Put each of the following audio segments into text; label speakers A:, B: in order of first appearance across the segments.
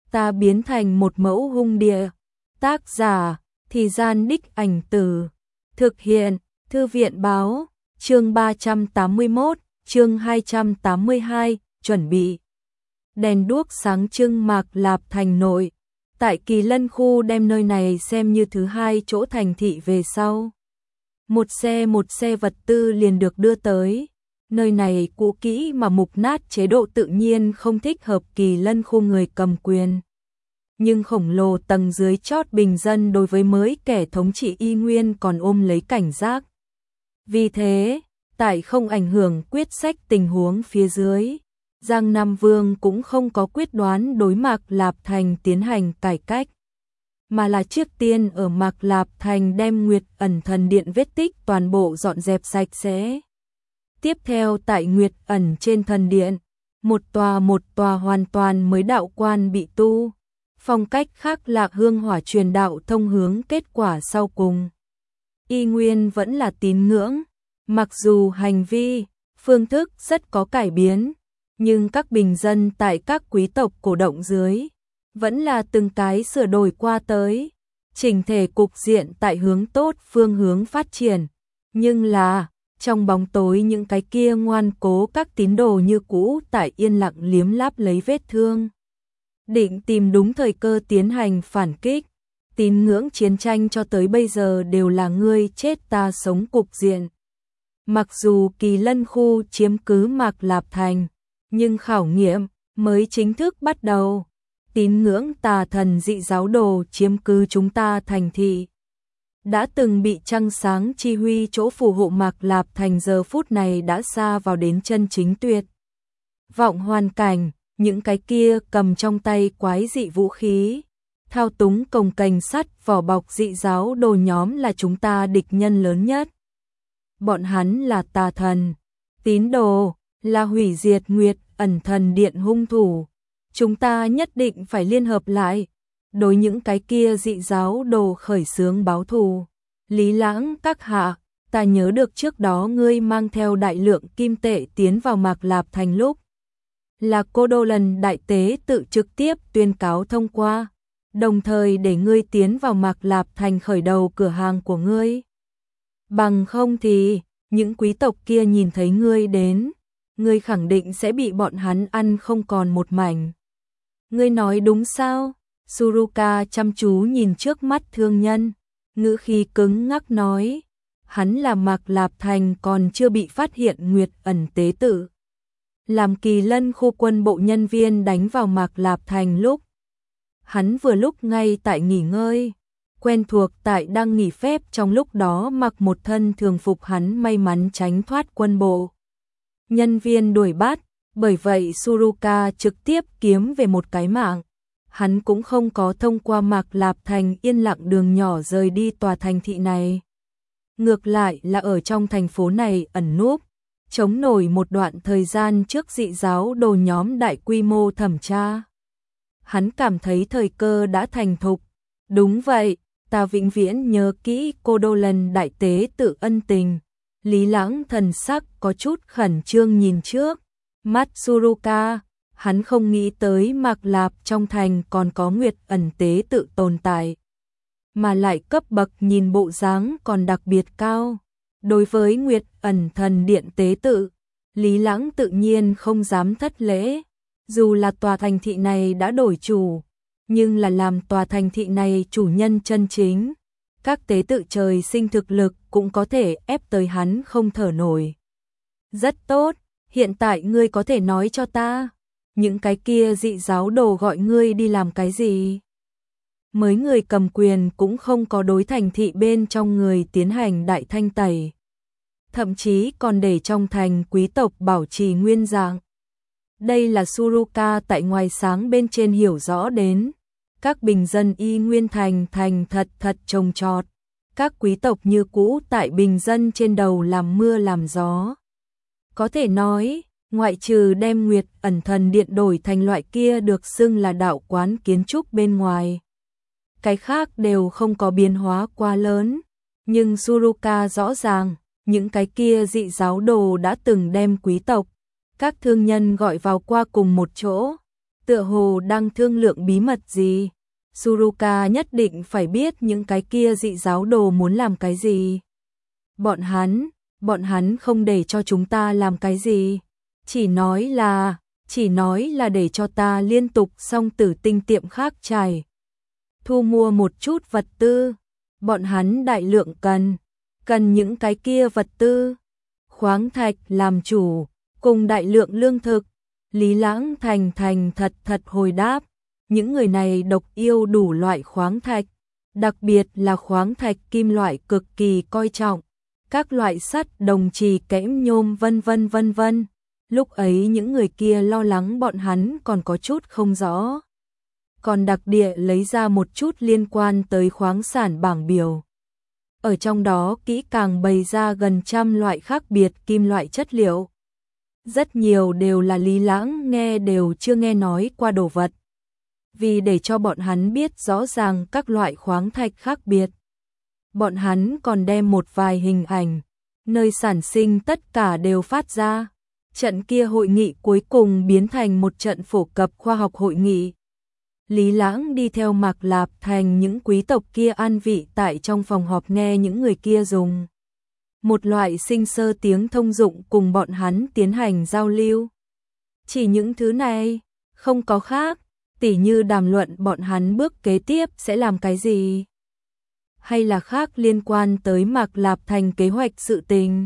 A: ta biến thành một mẫu hung địa. Tác giả, Thì Gian Đích Ảnh Từ. Thực hiện, Thư viện Báo, chương 381, chương 282, chuẩn bị. Đèn đuốc sáng trưng Mạc Lạp thành nội. Tại Kỳ Lân khu đem nơi này xem như thứ hai chỗ thành thị về sau. Một xe vật tư liền được đưa tới. Nơi này cũ kỹ mà mục nát, chế độ tự nhiên không thích hợp Kỳ Lân khu người cầm quyền. Nhưng khổng lồ tầng dưới chót bình dân đối với mới kẻ thống trị y nguyên còn ôm lấy cảnh giác. Vì thế, tại không ảnh hưởng quyết sách tình huống phía dưới, Giang Nam Vương cũng không có quyết đoán đối Mạc Lạp Thành tiến hành cải cách, mà là trước tiên ở Mạc Lạp Thành đem Nguyệt Ẩn thần điện vết tích toàn bộ dọn dẹp sạch sẽ. Tiếp theo tại Nguyệt Ẩn trên thần điện, một tòa hoàn toàn mới đạo quan bị tu, phong cách khác lạ hương hỏa truyền đạo thông hướng kết quả sau cùng. Y nguyên vẫn là tín ngưỡng, mặc dù hành vi, phương thức rất có cải biến, nhưng các bình dân tại các quý tộc cổ động dưới vẫn là từng cái sửa đổi qua tới, chỉnh thể cục diện tại hướng tốt phương hướng phát triển. Nhưng là, trong bóng tối những cái kia ngoan cố các tín đồ như cũ tại yên lặng liếm láp lấy vết thương. Định tìm đúng thời cơ tiến hành phản kích. Tín ngưỡng chiến tranh cho tới bây giờ đều là ngươi chết ta sống cục diện. Mặc dù Kỳ Lân khu chiếm cứ Mạc Lạp Thành, nhưng khảo nghiệm mới chính thức bắt đầu. Tín ngưỡng tà thần dị giáo đồ chiếm cứ chúng ta thành thị. Đã từng bị trăng sáng chi huy chỗ phù hộ Mạc Lạp Thành giờ phút này đã xa vào đến chân chính tuyệt vọng hoàn cảnh. Những cái kia cầm trong tay quái dị vũ khí, thao túng cồng kềnh sắt vỏ bọc dị giáo đồ nhóm là chúng ta địch nhân lớn nhất. Bọn hắn là tà thần, tín đồ, là hủy diệt Nguyệt Ẩn thần điện hung thủ. Chúng ta nhất định phải liên hợp lại, đối những cái kia dị giáo đồ khởi xướng báo thù. Lý Lãng các hạ, ta nhớ được trước đó ngươi mang theo đại lượng kim tệ tiến vào Mạc Lạp Thành lúc là Cô Đô Lần đại tế tự trực tiếp tuyên cáo thông qua, đồng thời để ngươi tiến vào Mạc Lạp Thành khởi đầu cửa hàng của ngươi. Bằng không thì, những quý tộc kia nhìn thấy ngươi đến, ngươi khẳng định sẽ bị bọn hắn ăn không còn một mảnh. Ngươi nói đúng sao? Suruka chăm chú nhìn trước mắt thương nhân, ngữ khí cứng ngắc nói, hắn là Mạc Lạp Thành còn chưa bị phát hiện Nguyệt Ẩn tế tự. Làm Kỳ Lân khu quân bộ nhân viên đánh vào Mạc Lạp Thành lúc hắn vừa lúc ngay tại nghỉ ngơi, quen thuộc tại đang nghỉ phép, trong lúc đó mặc một thân thường phục hắn may mắn tránh thoát quân bộ nhân viên đuổi bắt, bởi vậy Suruka trực tiếp kiếm về một cái mạng. Hắn cũng không có thông qua Mạc Lạp Thành yên lặng đường nhỏ rời đi tòa thành thị này, ngược lại là ở trong thành phố này ẩn núp, chống nổi một đoạn thời gian trước dị giáo đồ nhóm đại quy mô thẩm tra. Hắn cảm thấy thời cơ đã thành thục. Đúng vậy, ta vĩnh viễn nhớ kỹ Cô Đô Lần đại tế tự ân tình. Lý Lãng thần sắc có chút khẩn trương nhìn trước mắt Suruka, hắn không nghĩ tới Mạc Lạp trong thành còn có Nguyệt Ẩn tế tự tồn tại, mà lại cấp bậc nhìn bộ dáng còn đặc biệt cao. Đối với Nguyệt Ẩn thần điện tế tự, Lý Lãng tự nhiên không dám thất lễ, dù là tòa thành thị này đã đổi chủ, nhưng là làm tòa thành thị này chủ nhân chân chính, các tế tự trời sinh thực lực cũng có thể ép tới hắn không thở nổi. Rất tốt, hiện tại ngươi có thể nói cho ta, những cái kia dị giáo đồ gọi ngươi đi làm cái gì? Mới người cầm quyền cũng không có đối thành thị bên trong người tiến hành đại thanh tẩy, thậm chí còn để trong thành quý tộc bảo trì nguyên dạng. Đây là Suruka tại ngoài sáng bên trên hiểu rõ đến, các bình dân y nguyên thành thật trồng trọt, các quý tộc như cũ tại bình dân trên đầu làm mưa làm gió. Có thể nói, ngoại trừ đem Nguyệt Ẩn thần điện đổi thành loại kia được xưng là đạo quán kiến trúc bên ngoài, cái khác đều không có biến hóa quá lớn. Nhưng Suruka rõ ràng, những cái kia dị giáo đồ đã từng đem quý tộc, các thương nhân gọi vào qua cùng một chỗ, tựa hồ đang thương lượng bí mật gì. Suruka nhất định phải biết những cái kia dị giáo đồ muốn làm cái gì. Bọn hắn không để cho chúng ta làm cái gì. Chỉ nói là để cho ta liên tục xong Tử Tinh tiệm khác trải. Thu mua một chút vật tư. Bọn hắn đại lượng cần những cái kia vật tư. Khoáng thạch làm chủ, cùng đại lượng lương thực. Lý Lãng thành thật hồi đáp. Những người này độc yêu đủ loại khoáng thạch, đặc biệt là khoáng thạch kim loại cực kỳ coi trọng, các loại sắt, đồng trì, kẽm, nhôm vân vân. Lúc ấy những người kia lo lắng bọn hắn còn có chút không rõ. Còn đặc địa lấy ra một chút liên quan tới khoáng sản bảng biểu. Ở trong đó kỹ càng bày ra gần 100 loại khác biệt kim loại chất liệu. Rất nhiều đều là Lý Lãng đều chưa nghe nói qua đồ vật. Vì để cho bọn hắn biết rõ ràng các loại khoáng thạch khác biệt, bọn hắn còn đem một vài hình ảnh, nơi sản sinh tất cả đều phát ra. Trận kia hội nghị cuối cùng biến thành một trận phổ cập khoa học hội nghị. Lý Lãng đi theo Mạc Lạp Thành những quý tộc kia an vị tại trong phòng họp nghe những người kia dùng một loại sinh sơ tiếng thông dụng cùng bọn hắn tiến hành giao lưu. Chỉ những thứ này, không có khác, tỉ như đàm luận bọn hắn bước kế tiếp sẽ làm cái gì. Hay là khác liên quan tới Mạc Lạp Thành kế hoạch sự tình.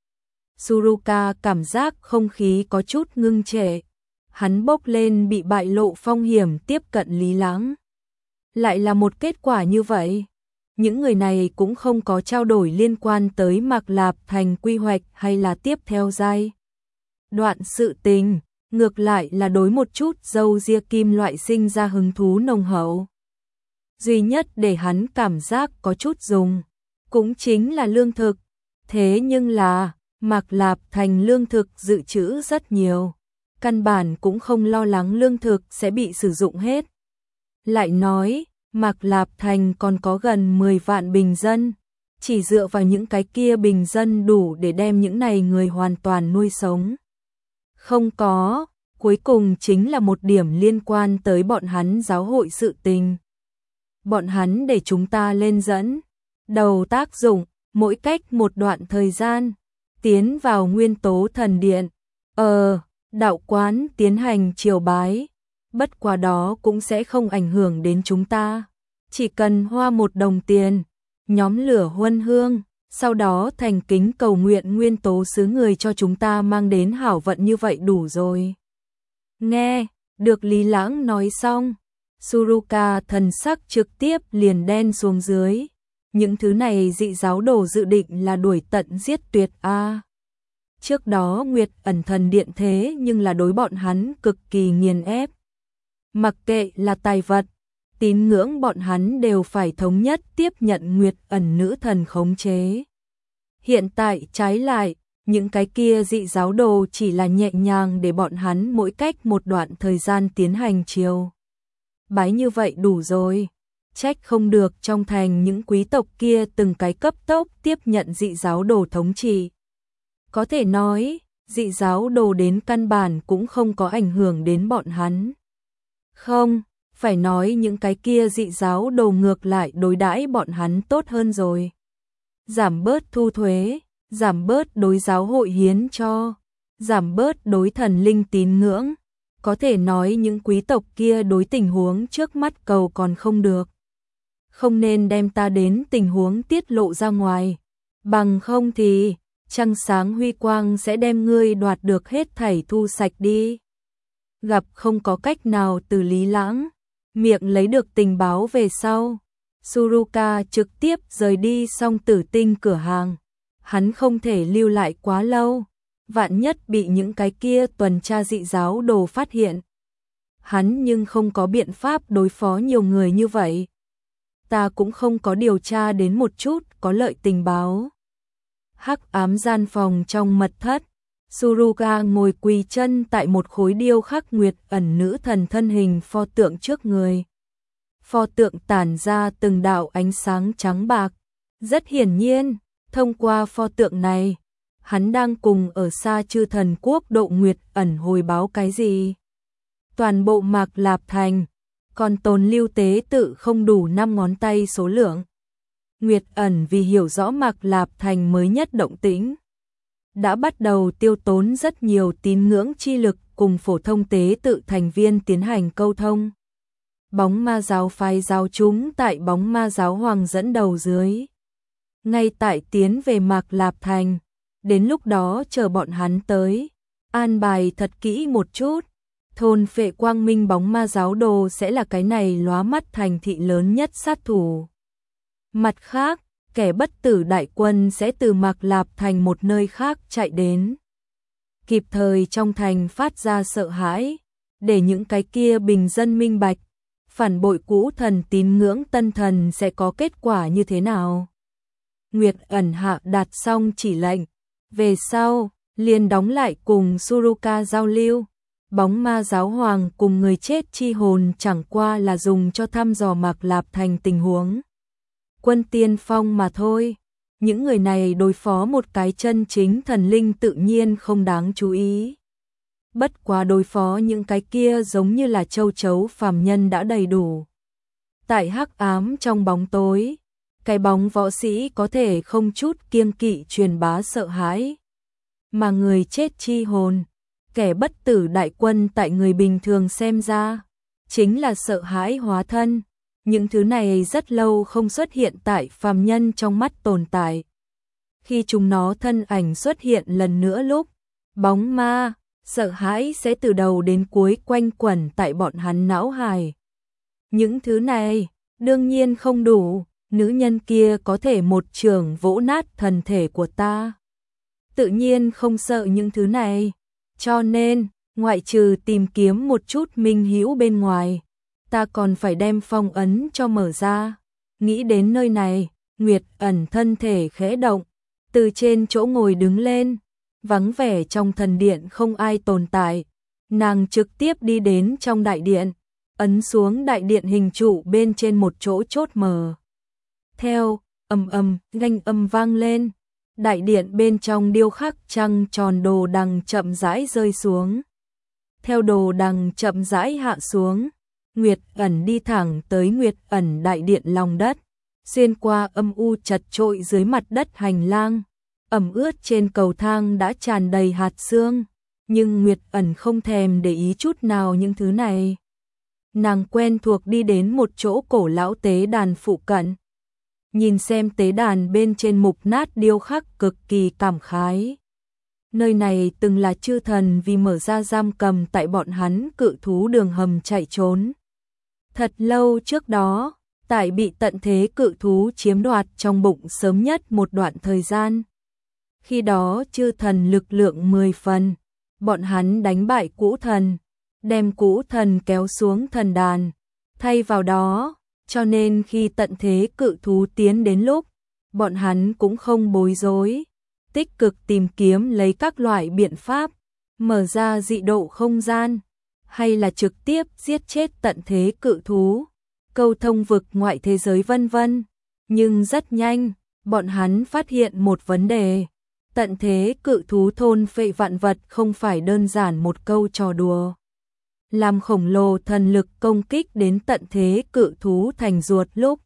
A: Suruka cảm giác không khí có chút ngưng trệ. Hắn bốc lên bị bại lộ phong hiểm tiếp cận Lý Lãng. Lại là một kết quả như vậy. Những người này cũng không có trao đổi liên quan tới Mạc Lạp Thành quy hoạch hay là tiếp theo giai đoạn sự tình, ngược lại là đối một chút dâu ria kim loại sinh ra hứng thú nồng hậu. Duy nhất để hắn cảm giác có chút dùng, cũng chính là lương thực. Thế nhưng là, Mạc Lạp Thành lương thực dự trữ rất nhiều. Căn bản cũng không lo lắng lương thực sẽ bị sử dụng hết. Lại nói, Mạc Lạp Thành còn có gần 10 vạn bình dân, chỉ dựa vào những cái kia bình dân đủ để đem những này người hoàn toàn nuôi sống. Không có, cuối cùng chính là một điểm liên quan tới bọn hắn giáo hội sự tình. Bọn hắn để chúng ta lên dẫn, đầu tác dụng, mỗi cách một đoạn thời gian, tiến vào nguyên tố thần điện, đạo quán tiến hành triều bái. Bất quá đó cũng sẽ không ảnh hưởng đến chúng ta. Chỉ cần hoa 1 đồng tiền, nhóm lửa huân hương, sau đó thành kính cầu nguyện nguyên tố sứ người cho chúng ta mang đến hảo vận như vậy đủ rồi. Nghe, được Lý Lãng nói xong, Suruka thần sắc trực tiếp liền đen xuống dưới. Những thứ này dị giáo đồ dự định là đuổi tận giết tuyệt a. Trước đó Nguyệt Ẩn Thần Điện thế nhưng là đối bọn hắn cực kỳ nghiền ép. Mặc kệ là tài vật, tín ngưỡng bọn hắn đều phải thống nhất tiếp nhận Nguyệt Ẩn nữ thần khống chế. Hiện tại trái lại, những cái kia dị giáo đồ chỉ là nhẹ nhàng để bọn hắn mỗi cách một đoạn thời gian tiến hành triều bái như vậy đủ rồi. Trách không được trong thành những quý tộc kia từng cái cấp tốc tiếp nhận dị giáo đồ thống trị. Có thể nói, dị giáo đồ đến căn bản cũng không có ảnh hưởng đến bọn hắn. Không, phải nói những cái kia dị giáo đồ ngược lại đối đãi bọn hắn tốt hơn rồi. Giảm bớt thu thuế, giảm bớt đối giáo hội hiến cho, giảm bớt đối thần linh tín ngưỡng. Có thể nói những quý tộc kia đối tình huống trước mắt cầu còn không được. Không nên đem ta đến tình huống tiết lộ ra ngoài. Bằng không thì, trăng sáng huy quang sẽ đem ngươi đoạt được hết thảy thu sạch đi. Gặp không có cách nào từ Lý Lãng, miệng lấy được tình báo về sau. Suruka trực tiếp rời đi xong Tử Tinh cửa hàng. Hắn không thể lưu lại quá lâu. Vạn nhất bị những cái kia tuần tra dị giáo đồ phát hiện. Hắn nhưng không có biện pháp đối phó nhiều người như vậy. Ta cũng không có điều tra đến một chút có lợi tình báo. Hắc ám gian phòng trong mật thất. Suruka ngồi quỳ chân tại một khối điêu khắc Nguyệt Ẩn nữ thần thân hình pho tượng trước người. Pho tượng tản ra từng đạo ánh sáng trắng bạc. Rất hiển nhiên, thông qua pho tượng này, hắn đang cùng ở xa chư thần quốc độ Nguyệt Ẩn hồi báo cái gì. Toàn bộ Mạc Lạp Thành, còn tồn lưu tế tự không đủ 5 ngón tay số lượng. Nguyệt Ẩn vì hiểu rõ Mạc Lạp Thành mới nhất động tĩnh, đã bắt đầu tiêu tốn rất nhiều tín ngưỡng chi lực cùng phổ thông tế tự thành viên tiến hành câu thông. Bóng ma giáo phái giáo chúng tại bóng ma giáo hoàng dẫn đầu dưới, ngay tại tiến về Mạc Lạp Thành, đến lúc đó chờ bọn hắn tới, an bài thật kỹ một chút, thôn phệ quang minh bóng ma giáo đồ sẽ là cái này lóa mắt thành thị lớn nhất sát thủ. Mặt khác, kẻ bất tử đại quân sẽ từ Mạc Lạp Thành một nơi khác chạy đến, kịp thời trong thành phát ra sợ hãi, để những cái kia bình dân minh bạch, phản bội cũ thần tín ngưỡng tân thần sẽ có kết quả như thế nào. Nguyệt Ẩn hạ đạt xong chỉ lệnh, về sau, liền đóng lại cùng Suruka giao lưu. Bóng ma giáo hoàng cùng người chết chi hồn chẳng qua là dùng cho thăm dò Mạc Lạp Thành tình huống quân tiên phong mà thôi. Những người này đối phó một cái chân chính thần linh tự nhiên không đáng chú ý. Bất quá đối phó những cái kia giống như là châu chấu phàm nhân đã đầy đủ. Tại hắc ám trong bóng tối, cái bóng võ sĩ có thể không chút kiêng kỵ truyền bá sợ hãi. Mà người chết chi hồn, kẻ bất tử đại quân tại người bình thường xem ra, chính là sợ hãi hóa thân. Những thứ này rất lâu không xuất hiện tại phàm nhân trong mắt tồn tại. Khi chúng nó thân ảnh xuất hiện lần nữa lúc, bóng ma, sợ hãi sẽ từ đầu đến cuối quanh quẩn tại bọn hắn não hài. Những thứ này, đương nhiên không đủ, nữ nhân kia có thể một chưởng vỗ nát thân thể của ta. Tự nhiên không sợ những thứ này, cho nên, ngoại trừ tìm kiếm một chút minh hữu bên ngoài, ta còn phải đem phong ấn cho mở ra. Nghĩ đến nơi này, Nguyệt Ẩn thân thể khẽ động, từ trên chỗ ngồi đứng lên, vắng vẻ trong thần điện không ai tồn tại. Nàng trực tiếp đi đến trong đại điện, ấn xuống đại điện hình trụ bên trên một chỗ chốt mở. Theo, ganh âm vang lên, đại điện bên trong điêu khắc trăng tròn đồ đằng chậm rãi rơi xuống. Theo đồ đằng chậm rãi hạ xuống, Nguyệt Ẩn đi thẳng tới Nguyệt Ẩn đại điện lòng đất, xuyên qua âm u chật trội dưới mặt đất hành lang, ẩm ướt trên cầu thang đã tràn đầy hạt sương, nhưng Nguyệt Ẩn không thèm để ý chút nào những thứ này. Nàng quen thuộc đi đến một chỗ cổ lão tế đàn phụ cận, nhìn xem tế đàn bên trên mục nát điêu khắc cực kỳ cảm khái. Nơi này từng là chư thần vì mở ra giam cầm tại bọn hắn cự thú đường hầm chạy trốn. Thật lâu trước đó, tại bị tận thế cự thú chiếm đoạt trong bụng sớm nhất một đoạn thời gian. Khi đó chư thần lực lượng 10 phần, bọn hắn đánh bại cũ thần, đem cũ thần kéo xuống thần đàn. Thay vào đó, cho nên khi tận thế cự thú tiến đến lúc, bọn hắn cũng không bối rối, tích cực tìm kiếm lấy các loại biện pháp, mở ra dị độ không gian, hay là trực tiếp giết chết tận thế cự thú, câu thông vực ngoại thế giới vân vân. Nhưng rất nhanh, bọn hắn phát hiện một vấn đề. Tận thế cự thú thôn phệ vạn vật không phải đơn giản một câu trò đùa. Làm khổng lồ thần lực công kích đến tận thế cự thú thành ruột lúc,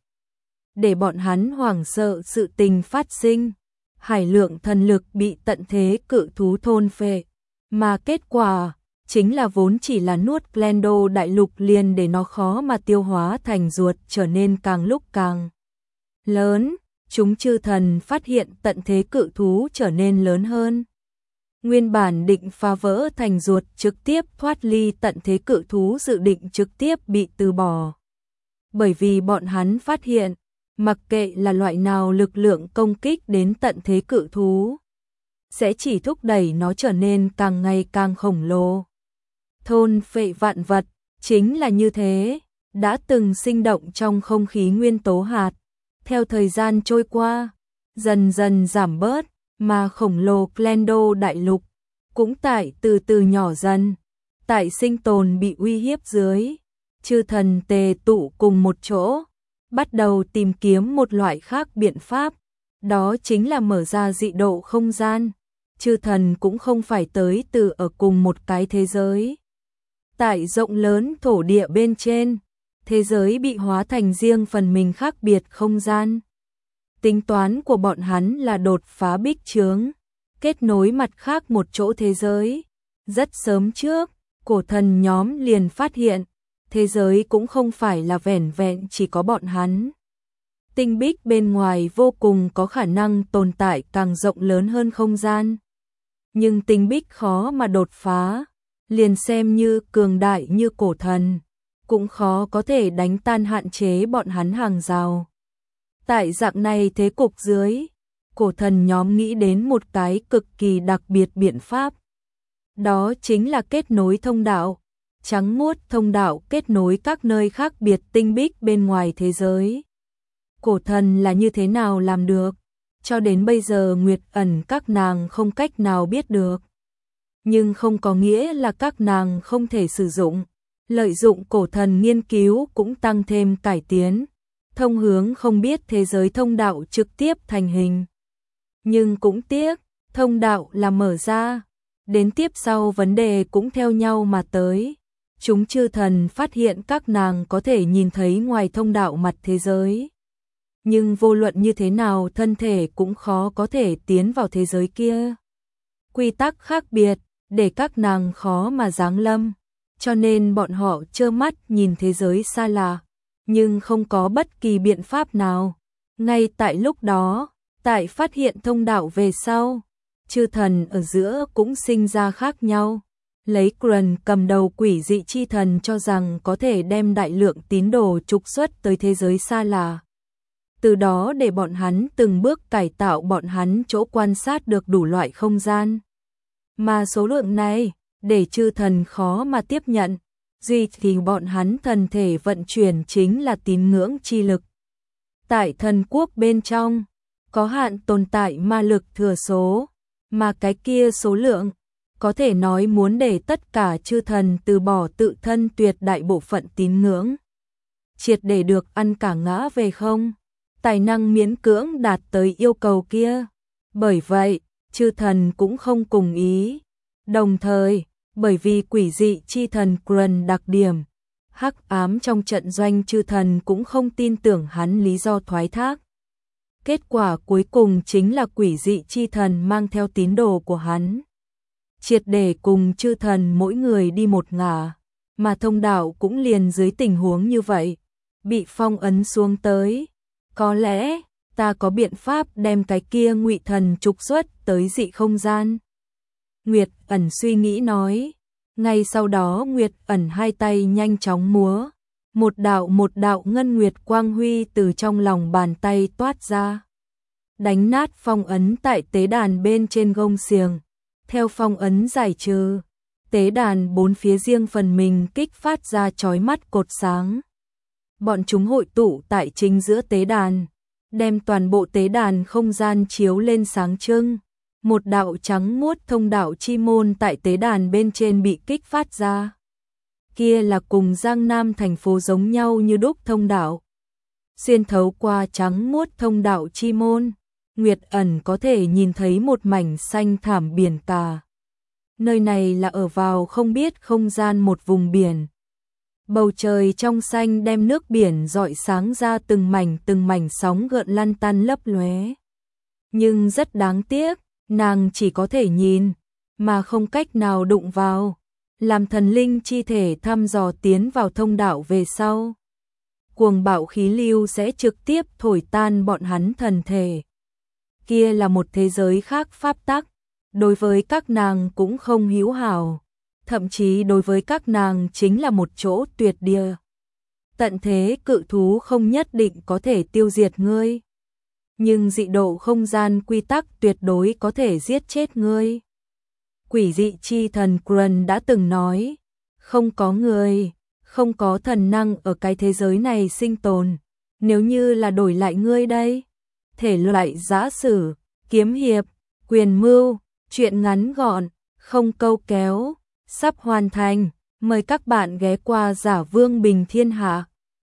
A: để bọn hắn hoảng sợ sự tình phát sinh. Hải lượng thần lực bị tận thế cự thú thôn phệ, mà kết quả chính là vốn chỉ là nuốt Glendo đại lục liền để nó khó mà tiêu hóa thành ruột trở nên càng lúc càng lớn. Chúng chư thần phát hiện tận thế cự thú trở nên lớn hơn. Nguyên bản định phá vỡ thành ruột trực tiếp thoát ly tận thế cự thú dự định trực tiếp bị từ bỏ. Bởi vì bọn hắn phát hiện, mặc kệ là loại nào lực lượng công kích đến tận thế cự thú, sẽ chỉ thúc đẩy nó trở nên càng ngày càng khổng lồ. Thôn phệ vạn vật, chính là như thế, đã từng sinh động trong không khí nguyên tố hạt. Theo thời gian trôi qua, dần dần giảm bớt, mà khổng lồ Glendo đại lục cũng tại từ từ nhỏ dần. Tại sinh tồn bị uy hiếp dưới, chư thần tề tụ cùng một chỗ, bắt đầu tìm kiếm một loại khác biện pháp, đó chính là mở ra dị độ không gian. Chư thần cũng không phải tới từ ở cùng một cái thế giới. Tại rộng lớn thổ địa bên trên, thế giới bị hóa thành riêng phần mình khác biệt không gian. Tính toán của bọn hắn là đột phá bích chướng, kết nối mặt khác một chỗ thế giới. Rất sớm trước, cổ thần nhóm liền phát hiện, thế giới cũng không phải là vẻn vẹn chỉ có bọn hắn. Tinh bích bên ngoài vô cùng có khả năng tồn tại càng rộng lớn hơn không gian. Nhưng tinh bích khó mà đột phá, liền xem như cường đại như cổ thần, cũng khó có thể đánh tan hạn chế bọn hắn hàng rào. Tại dạng này thế cục dưới, cổ thần nhóm nghĩ đến một cái cực kỳ đặc biệt biện pháp. Đó chính là kết nối thông đạo, trắng muốt thông đạo kết nối các nơi khác biệt tinh bích bên ngoài thế giới. Cổ thần là như thế nào làm được? Cho đến bây giờ Nguyệt Ẩn các nàng không cách nào biết được. Nhưng không có nghĩa là các nàng không thể sử dụng. Lợi dụng cổ thần nghiên cứu cũng tăng thêm cải tiến. Thông hướng không biết thế giới thông đạo trực tiếp thành hình. Nhưng cũng tiếc, thông đạo là mở ra. Đến tiếp sau vấn đề cũng theo nhau mà tới. Chúng chư thần phát hiện các nàng có thể nhìn thấy ngoài thông đạo mặt thế giới. Nhưng vô luận như thế nào thân thể cũng khó có thể tiến vào thế giới kia. Quy tắc khác biệt, để các nàng khó mà giáng lâm. Cho nên bọn họ trơ mắt nhìn thế giới xa lạ, nhưng không có bất kỳ biện pháp nào. Ngay tại lúc đó, tại phát hiện thông đạo về sau, chư thần ở giữa cũng sinh ra khác nhau. Lấy Kruan cầm đầu quỷ dị chi thần cho rằng có thể đem đại lượng tín đồ trục xuất tới thế giới xa lạ. Từ đó để bọn hắn từng bước cải tạo bọn hắn chỗ quan sát được đủ loại không gian. Mà số lượng này, để chư thần khó mà tiếp nhận, duy thì bọn hắn thần thể vận chuyển chính là tín ngưỡng chi lực. Tại thần quốc bên trong, có hạn tồn tại ma lực thừa số, mà cái kia số lượng, có thể nói muốn để tất cả chư thần từ bỏ tự thân tuyệt đại bộ phận tín ngưỡng. Triệt để được ăn cả ngã về không, tài năng miễn cưỡng đạt tới yêu cầu kia. Bởi vậy, chư thần cũng không cùng ý. Đồng thời, bởi vì quỷ dị chi thần Kruan đặc điểm, hắc ám trong trận doanh chư thần cũng không tin tưởng hắn lý do thoái thác. Kết quả cuối cùng chính là quỷ dị chi thần mang theo tín đồ của hắn. Triệt để cùng chư thần mỗi người đi một ngả, mà thông đạo cũng liền dưới tình huống như vậy, bị phong ấn xuống tới. Có lẽ, ta có biện pháp đem cái kia ngụy thần trục xuất tới dị không gian. Nguyệt Ẩn suy nghĩ nói. Ngay sau đó Nguyệt Ẩn hai tay nhanh chóng múa. Một đạo ngân nguyệt quang huy từ trong lòng bàn tay toát ra. Đánh nát phong ấn tại tế đàn bên trên gông xiềng. Theo phong ấn giải trừ, tế đàn bốn phía riêng phần mình kích phát ra chói mắt cột sáng. Bọn chúng hội tụ tại chính giữa tế đàn, đem toàn bộ tế đàn không gian chiếu lên sáng trưng. Một đạo trắng muốt thông đạo chi môn tại tế đàn bên trên bị kích phát ra. Kia là cùng Giang Nam thành phố giống nhau như đúc thông đạo. Xuyên thấu qua trắng muốt thông đạo chi môn, Nguyệt Ẩn có thể nhìn thấy một mảnh xanh thảm biển cả. Nơi này là ở vào không biết không gian một vùng biển. Bầu trời trong xanh đem nước biển rọi sáng ra từng mảnh sóng gợn lăn tăn lấp lóe. Nhưng rất đáng tiếc, nàng chỉ có thể nhìn, mà không cách nào đụng vào. Làm thần linh chi thể thăm dò tiến vào thông đạo về sau. Cuồng bạo khí lưu sẽ trực tiếp thổi tan bọn hắn thần thể. Kia là một thế giới khác pháp tắc, đối với các nàng cũng không hữu hảo. Thậm chí đối với các nàng chính là một chỗ tuyệt địa. Tận thế cự thú không nhất định có thể tiêu diệt ngươi. Nhưng dị độ không gian quy tắc tuyệt đối có thể giết chết ngươi. Quỷ dị chi thần Kruan đã từng nói, không có người, không có thần năng ở cái thế giới này sinh tồn. Nếu như là đổi lại ngươi đây, thể loại giã sử, kiếm hiệp, quyền mưu, truyện ngắn gọn, không câu kéo, sắp hoàn thành. Mời các bạn ghé qua Giả Vương Bình Thiên Hạ.